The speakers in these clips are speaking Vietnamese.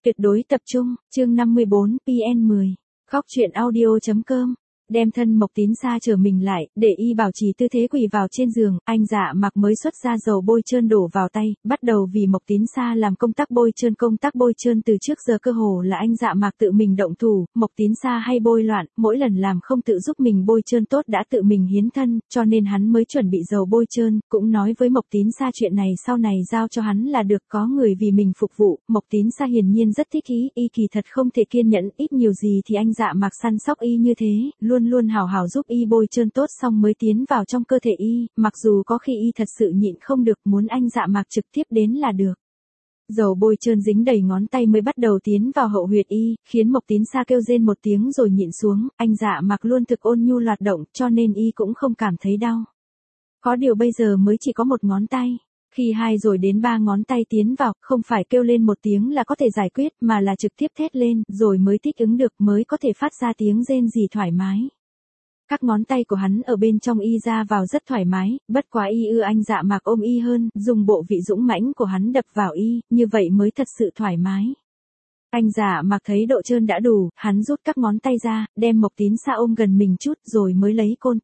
Tuyệt đối tập trung, chương 54, PN10. Khóc chuyện audio.com. Đem thân Mộc Tín Sa trở mình lại, để y bảo trì tư thế quỳ vào trên giường, anh Dạ Mạc mới xuất ra dầu bôi trơn đổ vào tay, bắt đầu vì Mộc Tín Sa làm công tác bôi trơn. Công tác bôi trơn từ trước giờ cơ hồ là anh Dạ Mạc tự mình động thủ, Mộc Tín Sa hay bôi loạn, mỗi lần làm không tự giúp mình bôi trơn tốt đã tự mình hiến thân, cho nên hắn mới chuẩn bị dầu bôi trơn, cũng nói với Mộc Tín Sa chuyện này sau này giao cho hắn là được, có người vì mình phục vụ. Mộc Tín Sa hiển nhiên rất thích y kỳ thật không thể kiên nhẫn, ít nhiều gì thì anh Dạ Mạc săn sóc y như thế, luôn luôn hào hào giúp y bôi trơn tốt xong mới tiến vào trong cơ thể y, mặc dù có khi y thật sự nhịn không được muốn anh Dạ Mạc trực tiếp đến là được. Dầu bôi trơn dính đầy ngón tay mới bắt đầu tiến vào hậu huyệt y, khiến Mộc Tín Sa kêu rên một tiếng rồi nhịn xuống, anh Dạ Mạc luôn thực ôn nhu loạt động cho nên y cũng không cảm thấy đau. Có điều bây giờ mới chỉ có một ngón tay. Khi 2 rồi đến 3 ngón tay tiến vào, không phải kêu lên một tiếng là có thể giải quyết mà là trực tiếp thét lên, rồi mới thích ứng được, mới có thể phát ra tiếng rên rỉ thoải mái. Các ngón tay của hắn ở bên trong y ra vào rất thoải mái, bất quá y ưa anh Dạ Mạc ôm y hơn, dùng bộ vị dũng mãnh của hắn đập vào y, như vậy mới thật sự thoải mái. Anh Dạ Mạc thấy độ trơn đã đủ, hắn rút các ngón tay ra, đem Mộc Tín Sa ôm gần mình chút rồi mới lấy côn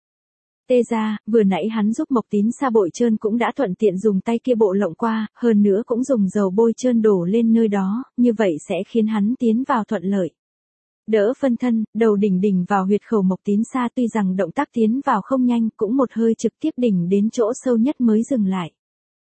tê ra, vừa nãy hắn giúp Mộc Tín Sa bội trơn cũng đã thuận tiện dùng tay kia bộ lộng qua, hơn nữa cũng dùng dầu bôi trơn đổ lên nơi đó, như vậy sẽ khiến hắn tiến vào thuận lợi. Đỡ phân thân, đầu đỉnh vào huyệt khẩu Mộc Tín Sa, tuy rằng động tác tiến vào không nhanh, cũng một hơi trực tiếp đỉnh đến chỗ sâu nhất mới dừng lại.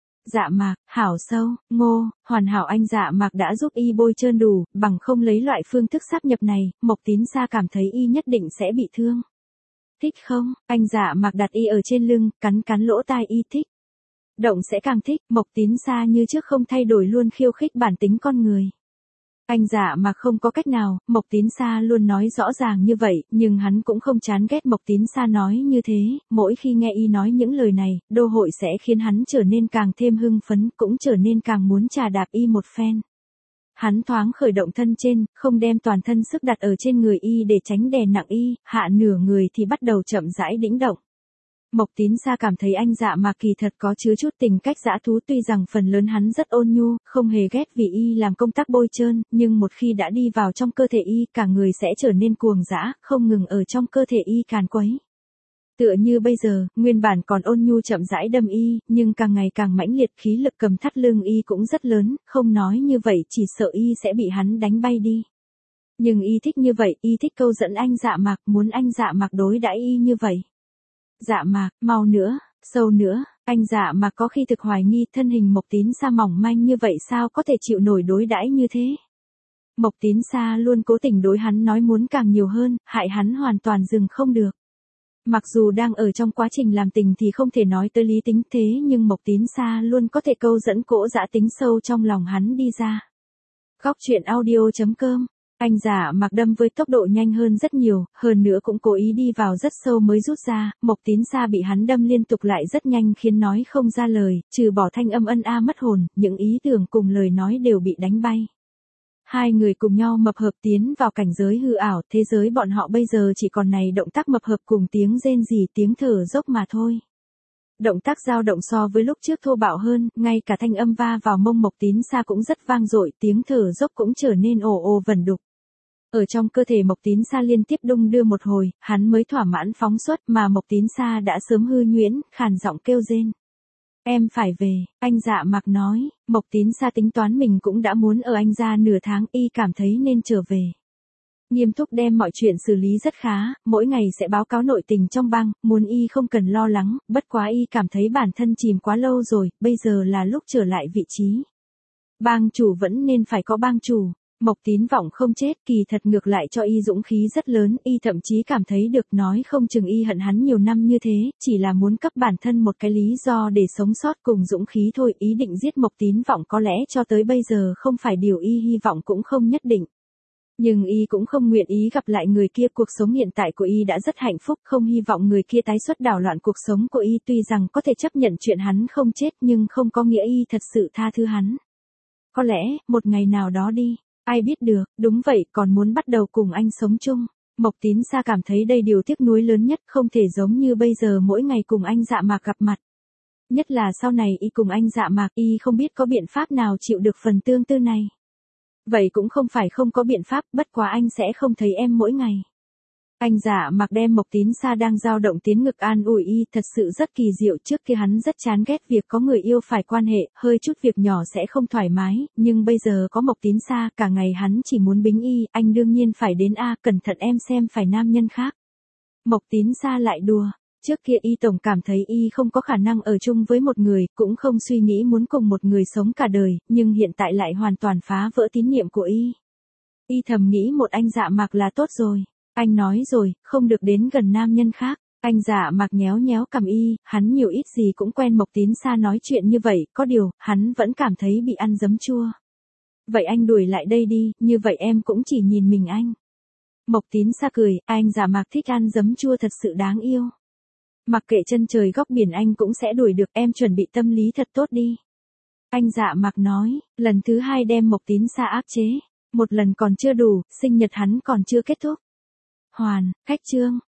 Dạ Mạc, hảo sâu, ngô, hoàn hảo. Anh Dạ Mạc đã giúp y bôi trơn đủ, bằng không lấy loại phương thức sáp nhập này, Mộc Tín Sa cảm thấy y nhất định sẽ bị thương. Thích không? Anh Dạ Mạc đặt y ở trên lưng, cắn lỗ tai y. Thích. Động sẽ càng thích. Mộc Tín Sa như trước không thay đổi, luôn khiêu khích bản tính con người. Anh Dạ Mạc không có cách nào, Mộc Tín Sa luôn nói rõ ràng như vậy, nhưng hắn cũng không chán ghét Mộc Tín Sa nói như thế, mỗi khi nghe y nói những lời này, đô hội sẽ khiến hắn trở nên càng thêm hưng phấn, cũng trở nên càng muốn trà đạp y một phen. Hắn thoáng khởi động thân trên, không đem toàn thân sức đặt ở trên người y để tránh đè nặng y, hạ nửa người thì bắt đầu chậm rãi đĩnh động. Mộc Tín Sa cảm thấy anh Dạ Mạc kỳ thật có chứa chút tình cách dã thú, tuy rằng phần lớn hắn rất ôn nhu, không hề ghét vì y làm công tác bôi trơn, nhưng một khi đã đi vào trong cơ thể y, cả người sẽ trở nên cuồng dã, không ngừng ở trong cơ thể y càn quấy. Tựa như bây giờ, nguyên bản còn ôn nhu chậm rãi đâm y, nhưng càng ngày càng mãnh liệt, khí lực cầm thắt lưng y cũng rất lớn, không nói như vậy chỉ sợ y sẽ bị hắn đánh bay đi. Nhưng y thích như vậy, y thích câu dẫn anh Dạ Mạc, muốn anh Dạ Mạc đối đãi y như vậy. Dạ Mạc, mau nữa, sâu nữa. Anh Dạ Mạc có khi thực hoài nghi thân hình Mộc Tín Sa mỏng manh như vậy sao có thể chịu nổi đối đãi như thế. Mộc Tín Sa luôn cố tình đối hắn nói muốn càng nhiều hơn, hại hắn hoàn toàn dừng không được. Mặc dù đang ở trong quá trình làm tình thì không thể nói tới lý tính thế, nhưng Mộc Tín Sa luôn có thể câu dẫn cỗ dã tính sâu trong lòng hắn đi ra. Khóc chuyện audio.com. Anh Dạ Mạc đâm với tốc độ nhanh hơn rất nhiều, hơn nữa cũng cố ý đi vào rất sâu mới rút ra, Mộc Tín Sa bị hắn đâm liên tục lại rất nhanh khiến nói không ra lời, trừ bỏ thanh âm ân a mất hồn, những ý tưởng cùng lời nói đều bị đánh bay. Hai người cùng nhau mập hợp tiến vào cảnh giới hư ảo, thế giới bọn họ bây giờ chỉ còn này động tác mập hợp cùng tiếng rên rỉ, tiếng thở dốc mà thôi. Động tác dao động so với lúc trước thô bạo hơn, ngay cả thanh âm va vào mông Mộc Tín Sa cũng rất vang dội, tiếng thở dốc cũng trở nên ồ ồ vẩn đục. Ở trong cơ thể Mộc Tín Sa liên tiếp đung đưa một hồi, hắn mới thỏa mãn phóng xuất, mà Mộc Tín Sa đã sớm hư nhuyễn, khàn giọng kêu rên. Em phải về, anh Dạ Mạc nói. Mộc Tín Sa tính toán mình cũng đã muốn ở anh ra nửa tháng, y cảm thấy nên trở về. Nghiêm túc đem mọi chuyện xử lý rất khá, mỗi ngày sẽ báo cáo nội tình trong bang, muốn y không cần lo lắng, bất quá y cảm thấy bản thân chìm quá lâu rồi, bây giờ là lúc trở lại vị trí. Bang chủ vẫn nên phải có bang chủ. Mộc Tín vọng không chết, kỳ thật ngược lại cho y dũng khí rất lớn, y thậm chí cảm thấy được nói không chừng y hận hắn nhiều năm như thế, chỉ là muốn cấp bản thân một cái lý do để sống sót cùng dũng khí thôi, ý định giết Mộc Tín vọng có lẽ cho tới bây giờ không phải điều y hy vọng cũng không nhất định. Nhưng y cũng không nguyện ý gặp lại người kia, cuộc sống hiện tại của y đã rất hạnh phúc, không hy vọng người kia tái xuất đảo loạn cuộc sống của y, tuy rằng có thể chấp nhận chuyện hắn không chết nhưng không có nghĩa y thật sự tha thứ hắn. Có lẽ, một ngày nào đó đi. Ai biết được, đúng vậy, còn muốn bắt đầu cùng anh sống chung. Mộc Tín Sa cảm thấy đây điều tiếc nuối lớn nhất, không thể giống như bây giờ mỗi ngày cùng anh Dạ Mạc gặp mặt. Nhất là sau này y cùng anh Dạ Mạc, y không biết có biện pháp nào chịu được phần tương tư này. Vậy cũng không phải không có biện pháp, bất quá anh sẽ không thấy em mỗi ngày. Anh Dạ Mạc đem Mộc Tín Sa đang dao động tiến ngực an ủi y, thật sự rất kỳ diệu, trước kia hắn rất chán ghét việc có người yêu phải quan hệ, hơi chút việc nhỏ sẽ không thoải mái, nhưng bây giờ có Mộc Tín Sa, cả ngày hắn chỉ muốn bính y, anh đương nhiên phải đến cẩn thận em xem phải nam nhân khác. Mộc Tín Sa lại đùa, trước kia y tổng cảm thấy y không có khả năng ở chung với một người, cũng không suy nghĩ muốn cùng một người sống cả đời, nhưng hiện tại lại hoàn toàn phá vỡ tín nhiệm của y. Y thầm nghĩ một anh Dạ Mạc là tốt rồi. Anh nói rồi, không được đến gần nam nhân khác. Anh Dạ Mạc nhéo nhéo cằm y, hắn nhiều ít gì cũng quen Mộc Tín Sa nói chuyện như vậy, có điều, hắn vẫn cảm thấy bị ăn giấm chua. Vậy anh đuổi lại đây đi, như vậy em cũng chỉ nhìn mình anh. Mộc Tín Sa cười, anh Dạ Mạc thích ăn giấm chua thật sự đáng yêu. Mặc kệ chân trời góc biển anh cũng sẽ đuổi được, em chuẩn bị tâm lý thật tốt đi. Anh Dạ Mạc nói, lần thứ 2 đem Mộc Tín Sa áp chế. Một lần còn chưa đủ, sinh nhật hắn còn chưa kết thúc. Hoàn, khách trương.